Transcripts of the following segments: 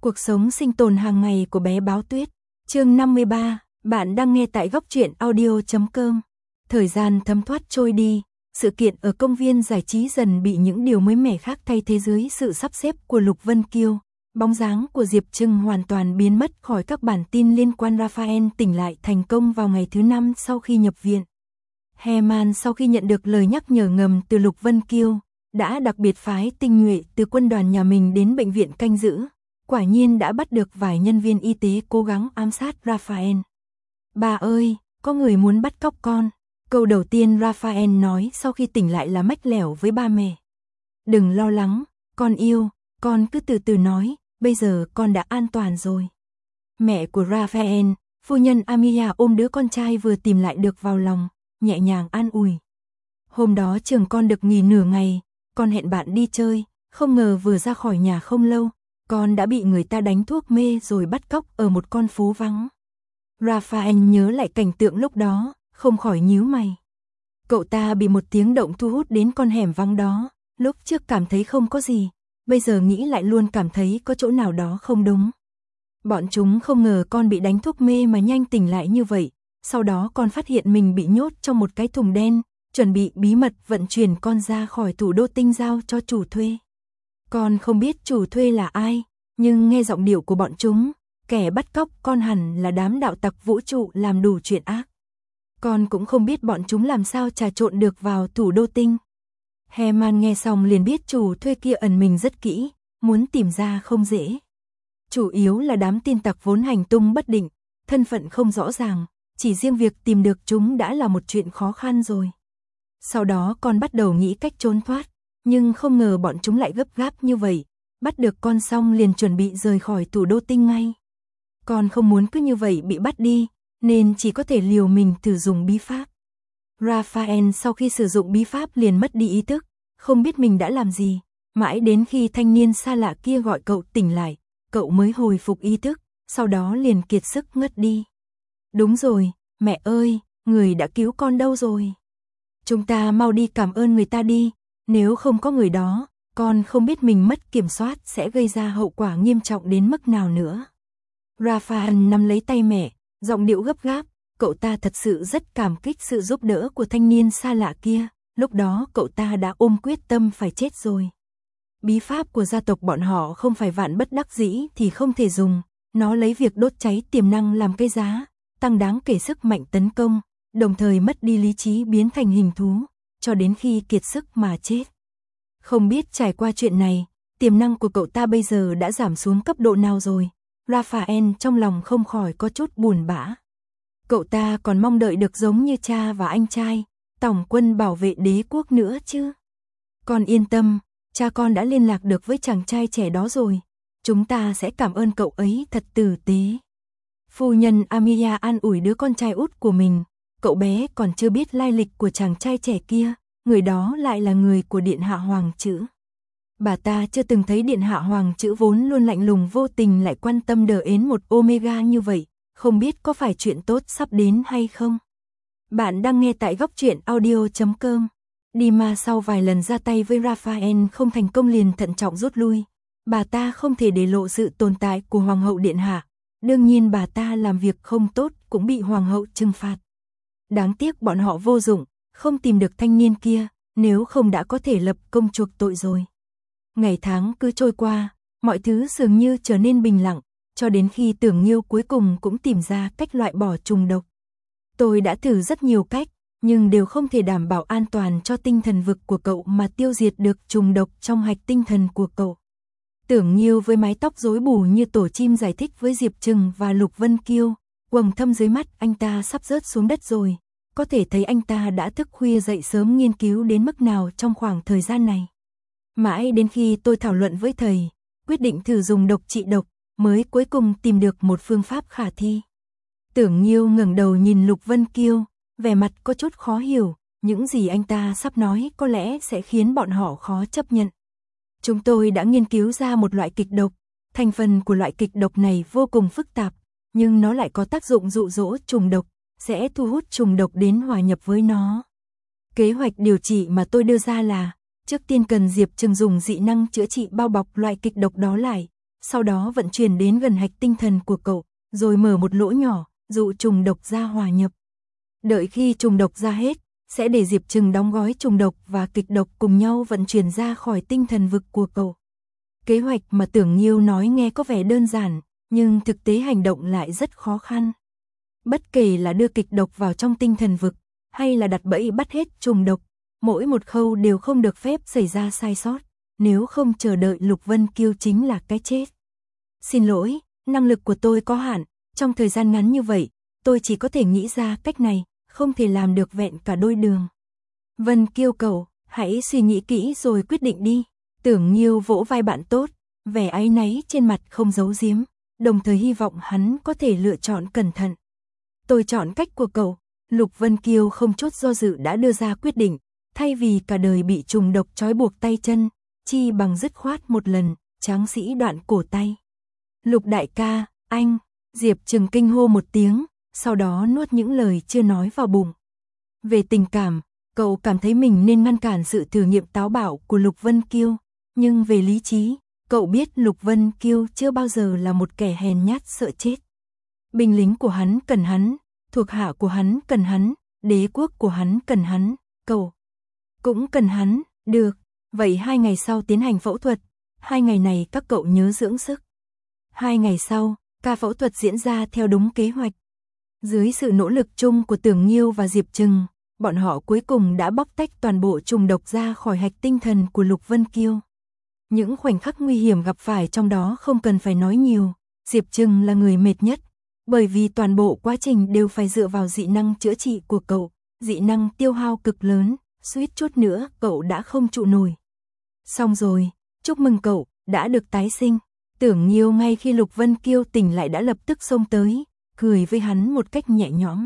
Cuộc sống sinh tồn hàng ngày của bé báo tuyết. Chương 53, bạn đang nghe tại góc truyện audio.com. Thời gian thấm thoát trôi đi, sự kiện ở công viên giải trí dần bị những điều mới mẻ khác thay thế dưới sự sắp xếp của Lục Vân Kiêu. Bóng dáng của Diệp Trưng hoàn toàn biến mất khỏi các bản tin liên quan. Raphael tỉnh lại thành công vào ngày thứ 5 sau khi nhập viện. Herman sau khi nhận được lời nhắc nhở ngầm từ Lục Vân Kiêu, đã đặc biệt phái tinh nhuệ từ quân đoàn nhà mình đến bệnh viện canh giữ. Quả nhiên đã bắt được vài nhân viên y tế cố gắng ám sát Raphael. Bà ơi, có người muốn bắt cóc con. Câu đầu tiên Raphael nói sau khi tỉnh lại là mách lẻo với ba mẹ. Đừng lo lắng, con yêu, con cứ từ từ nói, bây giờ con đã an toàn rồi. Mẹ của Raphael, phu nhân Amiya ôm đứa con trai vừa tìm lại được vào lòng, nhẹ nhàng an ủi. Hôm đó trường con được nghỉ nửa ngày, con hẹn bạn đi chơi, không ngờ vừa ra khỏi nhà không lâu, con đã bị người ta đánh thuốc mê rồi bắt cóc ở một con phố vắng. Raphael nhớ lại cảnh tượng lúc đó, không khỏi nhíu mày. Cậu ta bị một tiếng động thu hút đến con hẻm vắng đó, lúc trước cảm thấy không có gì, bây giờ nghĩ lại luôn cảm thấy có chỗ nào đó không đúng. Bọn chúng không ngờ con bị đánh thuốc mê mà nhanh tỉnh lại như vậy, sau đó con phát hiện mình bị nhốt trong một cái thùng đen, chuẩn bị bí mật vận chuyển con ra khỏi thủ đô Tinh giao cho chủ thuê. Con không biết chủ thuê là ai, nhưng nghe giọng điệu của bọn chúng, kẻ bắt cóc con hẳn là đám đạo tặc vũ trụ làm đủ chuyện ác. Con cũng không biết bọn chúng làm sao trà trộn được vào thủ đô Tinh. Herman nghe xong liền biết chủ thuê kia ẩn mình rất kỹ, muốn tìm ra không dễ. Chủ yếu là đám tin tặc vốn hành tung bất định, thân phận không rõ ràng, chỉ riêng việc tìm được chúng đã là một chuyện khó khăn rồi. Sau đó con bắt đầu nghĩ cách trốn thoát, nhưng không ngờ bọn chúng lại gấp gáp như vậy, bắt được con xong liền chuẩn bị rời khỏi thủ đô Tinh ngay. Con không muốn cứ như vậy bị bắt đi, nên chỉ có thể liều mình thử dùng bí pháp. Raphael sau khi sử dụng bí pháp liền mất đi ý thức, không biết mình đã làm gì, mãi đến khi thanh niên xa lạ kia gọi cậu tỉnh lại, cậu mới hồi phục ý thức, sau đó liền kiệt sức ngất đi. Đúng rồi, mẹ ơi, người đã cứu con đâu rồi? Chúng ta mau đi cảm ơn người ta đi, nếu không có người đó, con không biết mình mất kiểm soát sẽ gây ra hậu quả nghiêm trọng đến mức nào nữa. Raphael nắm lấy tay mẹ, giọng điệu gấp gáp, cậu ta thật sự rất cảm kích sự giúp đỡ của thanh niên xa lạ kia, lúc đó cậu ta đã ôm quyết tâm phải chết rồi. Bí pháp của gia tộc bọn họ không phải vạn bất đắc dĩ thì không thể dùng, nó lấy việc đốt cháy tiềm năng làm cái giá, tăng đáng kể sức mạnh tấn công, đồng thời mất đi lý trí biến thành hình thú, cho đến khi kiệt sức mà chết. Không biết trải qua chuyện này, tiềm năng của cậu ta bây giờ đã giảm xuống cấp độ nào rồi. Raphael trong lòng không khỏi có chút buồn bã. Cậu ta còn mong đợi được giống như cha và anh trai, tổng quân bảo vệ đế quốc nữa chứ. Con yên tâm, cha con đã liên lạc được với chàng trai trẻ đó rồi. Chúng ta sẽ cảm ơn cậu ấy thật tử tế. Phu nhân Amiya an ủi đứa con trai út của mình. Cậu bé còn chưa biết lai lịch của chàng trai trẻ kia, người đó lại là người của Điện Hạ Hoàng Chữ. Bà ta chưa từng thấy Điện Hạ Hoàng Chữ vốn luôn lạnh lùng vô tình lại quan tâm đờ ến một Omega như vậy, không biết có phải chuyện tốt sắp đến hay không. Bạn đang nghe tại góc truyện audio.com. Dima sau vài lần ra tay với Raphael không thành công liền thận trọng rút lui. Bà ta không thể để lộ sự tồn tại của Hoàng hậu Điện Hạ. Đương nhiên bà ta làm việc không tốt cũng bị Hoàng hậu trừng phạt. Đáng tiếc bọn họ vô dụng, không tìm được thanh niên kia, nếu không đã có thể lập công chuộc tội rồi. Ngày tháng cứ trôi qua, mọi thứ dường như trở nên bình lặng, cho đến khi Tưởng Nghiêu cuối cùng cũng tìm ra cách loại bỏ trùng độc. Tôi đã thử rất nhiều cách, nhưng đều không thể đảm bảo an toàn cho tinh thần vực của cậu mà tiêu diệt được trùng độc trong hạch tinh thần của cậu. Tưởng Nghiêu với mái tóc rối bù như tổ chim giải thích với Diệp Trừng và Lục Vân Kiêu, quầng thâm dưới mắt anh ta sắp rớt xuống đất rồi. Có thể thấy anh ta đã thức khuya dậy sớm nghiên cứu đến mức nào trong khoảng thời gian này. Mãi đến khi tôi thảo luận với thầy, quyết định thử dùng độc trị độc, mới cuối cùng tìm được một phương pháp khả thi. Tưởng Nghiêu ngẩng đầu nhìn Lục Vân Kiêu, vẻ mặt có chút khó hiểu, những gì anh ta sắp nói có lẽ sẽ khiến bọn họ khó chấp nhận. Chúng tôi đã nghiên cứu ra một loại kịch độc, thành phần của loại kịch độc này vô cùng phức tạp, nhưng nó lại có tác dụng dụ dỗ trùng độc, sẽ thu hút trùng độc đến hòa nhập với nó. Kế hoạch điều trị mà tôi đưa ra là, trước tiên cần Diệp Trừng dùng dị năng chữa trị bao bọc loại kịch độc đó lại, sau đó vận chuyển đến gần hạch tinh thần của cậu, rồi mở một lỗ nhỏ, dụ trùng độc ra hòa nhập. Đợi khi trùng độc ra hết, sẽ để Diệp Trừng đóng gói trùng độc và kịch độc cùng nhau vận chuyển ra khỏi tinh thần vực của cậu. Kế hoạch mà Tưởng Nghiêu nói nghe có vẻ đơn giản, nhưng thực tế hành động lại rất khó khăn. Bất kể là đưa kịch độc vào trong tinh thần vực, hay là đặt bẫy bắt hết trùng độc, mỗi một khâu đều không được phép xảy ra sai sót, nếu không chờ đợi Lục Vân Kiêu chính là cái chết. Xin lỗi, năng lực của tôi có hạn, trong thời gian ngắn như vậy, tôi chỉ có thể nghĩ ra cách này, không thể làm được vẹn cả đôi đường. Vân Kiêu cậu, hãy suy nghĩ kỹ rồi quyết định đi. Tưởng Nghiêu vỗ vai bạn tốt, vẻ áy náy trên mặt không giấu giếm, đồng thời hy vọng hắn có thể lựa chọn cẩn thận. Tôi chọn cách của cậu. Lục Vân Kiêu không chút do dự đã đưa ra quyết định, thay vì cả đời bị trùng độc trói buộc tay chân, chi bằng dứt khoát một lần, tráng sĩ đoạn cổ tay. Lục đại ca, anh, Diệp Trừng kinh hô một tiếng, sau đó nuốt những lời chưa nói vào bụng. Về tình cảm, cậu cảm thấy mình nên ngăn cản sự thử nghiệm táo bạo của Lục Vân Kiêu, nhưng về lý trí, cậu biết Lục Vân Kiêu chưa bao giờ là một kẻ hèn nhát sợ chết. Binh lính của hắn cần hắn, thuộc hạ của hắn cần hắn, đế quốc của hắn cần hắn, cậu cũng cần hắn, được. Vậy 2 ngày sau tiến hành phẫu thuật, 2 ngày này các cậu nhớ dưỡng sức. 2 ngày sau, ca phẫu thuật diễn ra theo đúng kế hoạch. Dưới sự nỗ lực chung của Tưởng Nghiêu và Diệp Trừng, bọn họ cuối cùng đã bóc tách toàn bộ trùng độc ra khỏi hạch tinh thần của Lục Vân Kiêu. Những khoảnh khắc nguy hiểm gặp phải trong đó không cần phải nói nhiều, Diệp Trừng là người mệt nhất, bởi vì toàn bộ quá trình đều phải dựa vào dị năng chữa trị của cậu, dị năng tiêu hao cực lớn, suýt chút nữa cậu đã không trụ nổi. Xong rồi, chúc mừng cậu, đã được tái sinh. Tưởng Nghiêu ngay khi Lục Vân Kiêu tỉnh lại đã lập tức xông tới, cười với hắn một cách nhẹ nhõm.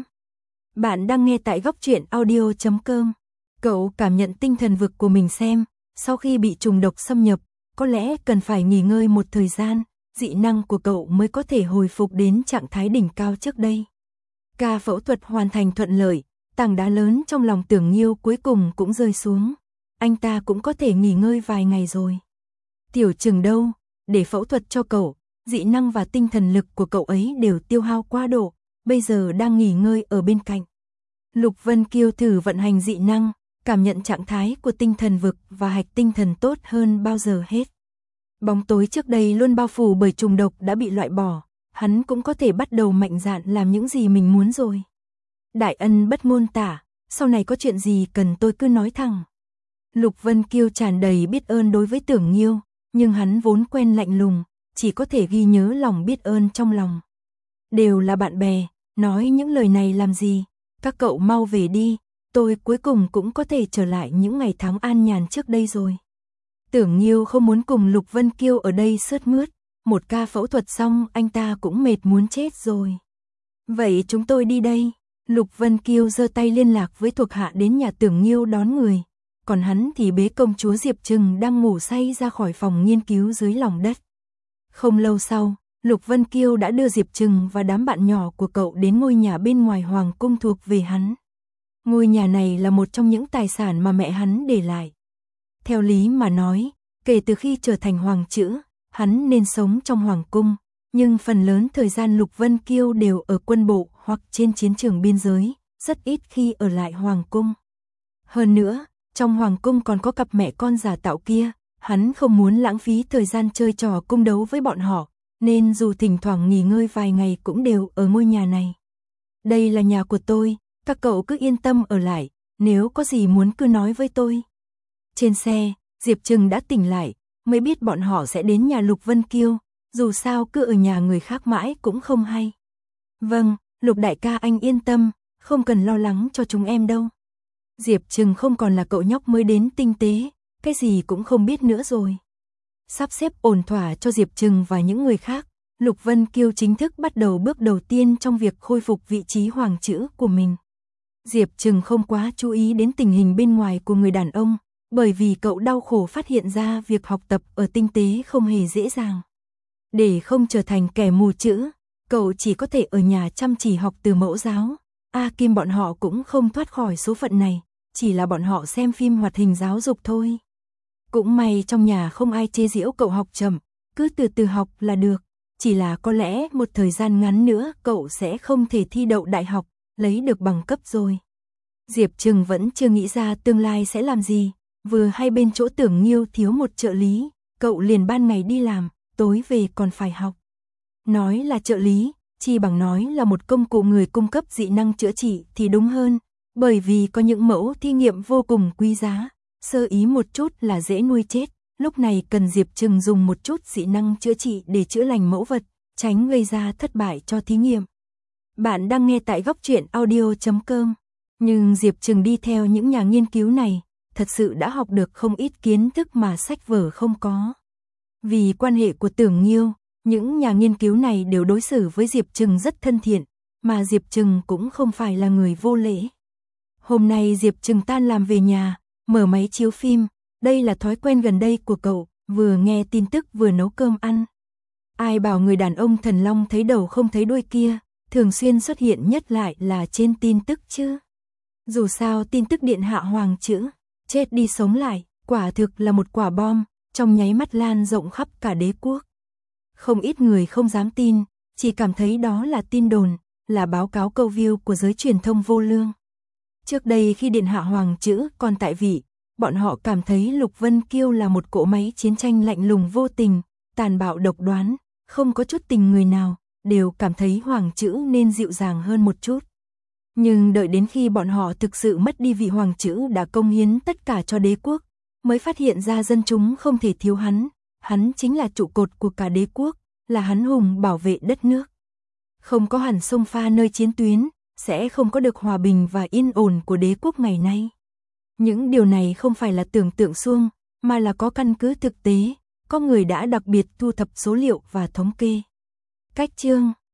Bạn đang nghe tại góc truyện audio.com. Cậu cảm nhận tinh thần vực của mình xem, sau khi bị trùng độc xâm nhập, có lẽ cần phải nghỉ ngơi một thời gian, dị năng của cậu mới có thể hồi phục đến trạng thái đỉnh cao trước đây. Ca phẫu thuật hoàn thành thuận lợi, tảng đá lớn trong lòng Tưởng Nghiêu cuối cùng cũng rơi xuống. Anh ta cũng có thể nghỉ ngơi vài ngày rồi. Tiểu Trừng đâu, để phẫu thuật cho cậu, dị năng và tinh thần lực của cậu ấy đều tiêu hao quá độ, bây giờ đang nghỉ ngơi ở bên cạnh. Lục Vân Kiêu thử vận hành dị năng, cảm nhận trạng thái của tinh thần vực và hạch tinh thần tốt hơn bao giờ hết. Bóng tối trước đây luôn bao phủ bởi trùng độc đã bị loại bỏ, hắn cũng có thể bắt đầu mạnh dạn làm những gì mình muốn rồi. Đại ân bất ngôn tả, sau này có chuyện gì cần tôi cứ nói thẳng. Lục Vân Kiêu tràn đầy biết ơn đối với Tưởng Nghiêu, nhưng hắn vốn quen lạnh lùng, chỉ có thể ghi nhớ lòng biết ơn trong lòng. Đều là bạn bè, nói những lời này làm gì, các cậu mau về đi, tôi cuối cùng cũng có thể trở lại những ngày tháng an nhàn trước đây rồi. Tưởng Nghiêu không muốn cùng Lục Vân Kiêu ở đây sướt mướt, một ca phẫu thuật xong anh ta cũng mệt muốn chết rồi. Vậy chúng tôi đi đây. Lục Vân Kiêu giơ tay liên lạc với thuộc hạ đến nhà Tưởng Nghiêu đón người, còn hắn thì bế công chúa Diệp Trừng đang ngủ say ra khỏi phòng nghiên cứu dưới lòng đất. Không lâu sau, Lục Vân Kiêu đã đưa Diệp Trừng và đám bạn nhỏ của cậu đến ngôi nhà bên ngoài hoàng cung thuộc về hắn. Ngôi nhà này là một trong những tài sản mà mẹ hắn để lại. Theo lý mà nói, kể từ khi trở thành hoàng chữ, hắn nên sống trong hoàng cung, nhưng phần lớn thời gian Lục Vân Kiêu đều ở quân bộ hoặc trên chiến trường biên giới, rất ít khi ở lại hoàng cung. Hơn nữa, trong hoàng cung còn có cặp mẹ con giả tạo kia, hắn không muốn lãng phí thời gian chơi trò cung đấu với bọn họ, nên dù thỉnh thoảng nghỉ ngơi vài ngày cũng đều ở ngôi nhà này. Đây là nhà của tôi, các cậu cứ yên tâm ở lại, nếu có gì muốn cứ nói với tôi. Trên xe, Diệp Trừng đã tỉnh lại, mới biết bọn họ sẽ đến nhà Lục Vân Kiêu, dù sao cứ ở nhà người khác mãi cũng không hay. Vâng, Lục đại ca anh yên tâm, không cần lo lắng cho chúng em đâu. Diệp Trừng không còn là cậu nhóc mới đến tinh tế, cái gì cũng không biết nữa rồi. Sắp xếp ổn thỏa cho Diệp Trừng và những người khác, Lục Vân Kiêu chính thức bắt đầu bước đầu tiên trong việc khôi phục vị trí hoàng chữ của mình. Diệp Trừng không quá chú ý đến tình hình bên ngoài của người đàn ông, bởi vì cậu đau khổ phát hiện ra việc học tập ở tinh tế không hề dễ dàng. Để không trở thành kẻ mù chữ, cậu chỉ có thể ở nhà chăm chỉ học từ mẫu giáo. A Kim bọn họ cũng không thoát khỏi số phận này, chỉ là bọn họ xem phim hoạt hình giáo dục thôi. Cũng may trong nhà không ai chê giễu cậu học chậm, cứ từ từ học là được, chỉ là có lẽ một thời gian ngắn nữa cậu sẽ không thể thi đậu đại học, lấy được bằng cấp rồi. Diệp Trừng vẫn chưa nghĩ ra tương lai sẽ làm gì, vừa hay bên chỗ Tưởng Nghiêu thiếu một trợ lý, cậu liền ban ngày đi làm, tối về còn phải học. Nói là trợ lý, chi bằng nói là một công cụ người cung cấp dị năng chữa trị thì đúng hơn, bởi vì có những mẫu thí nghiệm vô cùng quý giá, sơ ý một chút là dễ nuôi chết, lúc này cần Diệp Trừng dùng một chút dị năng chữa trị để chữa lành mẫu vật, tránh gây ra thất bại cho thí nghiệm. Bạn đang nghe tại góc truyện audio.com, nhưng Diệp Trừng đi theo những nhà nghiên cứu này, thật sự đã học được không ít kiến thức mà sách vở không có. Vì quan hệ của Tưởng Nghiêu, những nhà nghiên cứu này đều đối xử với Diệp Trừng rất thân thiện, mà Diệp Trừng cũng không phải là người vô lễ. Hôm nay Diệp Trừng tan làm về nhà, mở máy chiếu phim, đây là thói quen gần đây của cậu, vừa nghe tin tức vừa nấu cơm ăn. Ai bảo người đàn ông thần long thấy đầu không thấy đuôi kia, thường xuyên xuất hiện nhất lại là trên tin tức chứ. Dù sao tin tức điện hạ hoàng chữ, chết đi sống lại, quả thực là một quả bom, trong nháy mắt lan rộng khắp cả đế quốc. Không ít người không dám tin, chỉ cảm thấy đó là tin đồn, là báo cáo câu view của giới truyền thông vô lương. Trước đây khi điện hạ hoàng chữ còn tại vị, bọn họ cảm thấy Lục Vân Kiêu là một cỗ máy chiến tranh lạnh lùng vô tình, tàn bạo độc đoán, không có chút tình người nào, đều cảm thấy hoàng chữ nên dịu dàng hơn một chút. Nhưng đợi đến khi bọn họ thực sự mất đi vị hoàng chữ đã công hiến tất cả cho đế quốc, mới phát hiện ra dân chúng không thể thiếu hắn chính là trụ cột của cả đế quốc, là hắn hùng bảo vệ đất nước. Không có hắn xông pha nơi chiến tuyến, sẽ không có được hòa bình và yên ổn của đế quốc ngày nay. Những điều này không phải là tưởng tượng suông, mà là có căn cứ thực tế, có người đã đặc biệt thu thập số liệu và thống kê. Cách chương